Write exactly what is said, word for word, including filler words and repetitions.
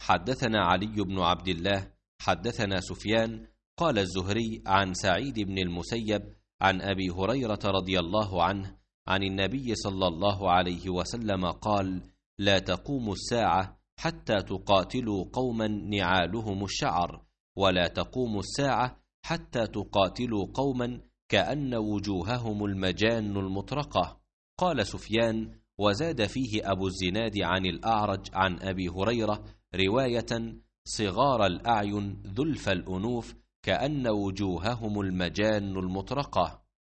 حدثنا علي بن عبد الله حدثنا سفيان قال الزهري عن سعيد بن المسيب عن أبي هريرة رضي الله عنه عن النبي صلى الله عليه وسلم قال: لا تقوم الساعة حتى تقاتلوا قوما نعالهم الشعر، ولا تقوم الساعة حتى تقاتلوا قوما كأن وجوههم المجان المطرقة. قال سفيان: وزاد فيه أبو الزناد عن الأعرج عن أبي هريرة رواية: صغار الأعين ذلف الأنوف كأن وجوههم المجان المطرقة.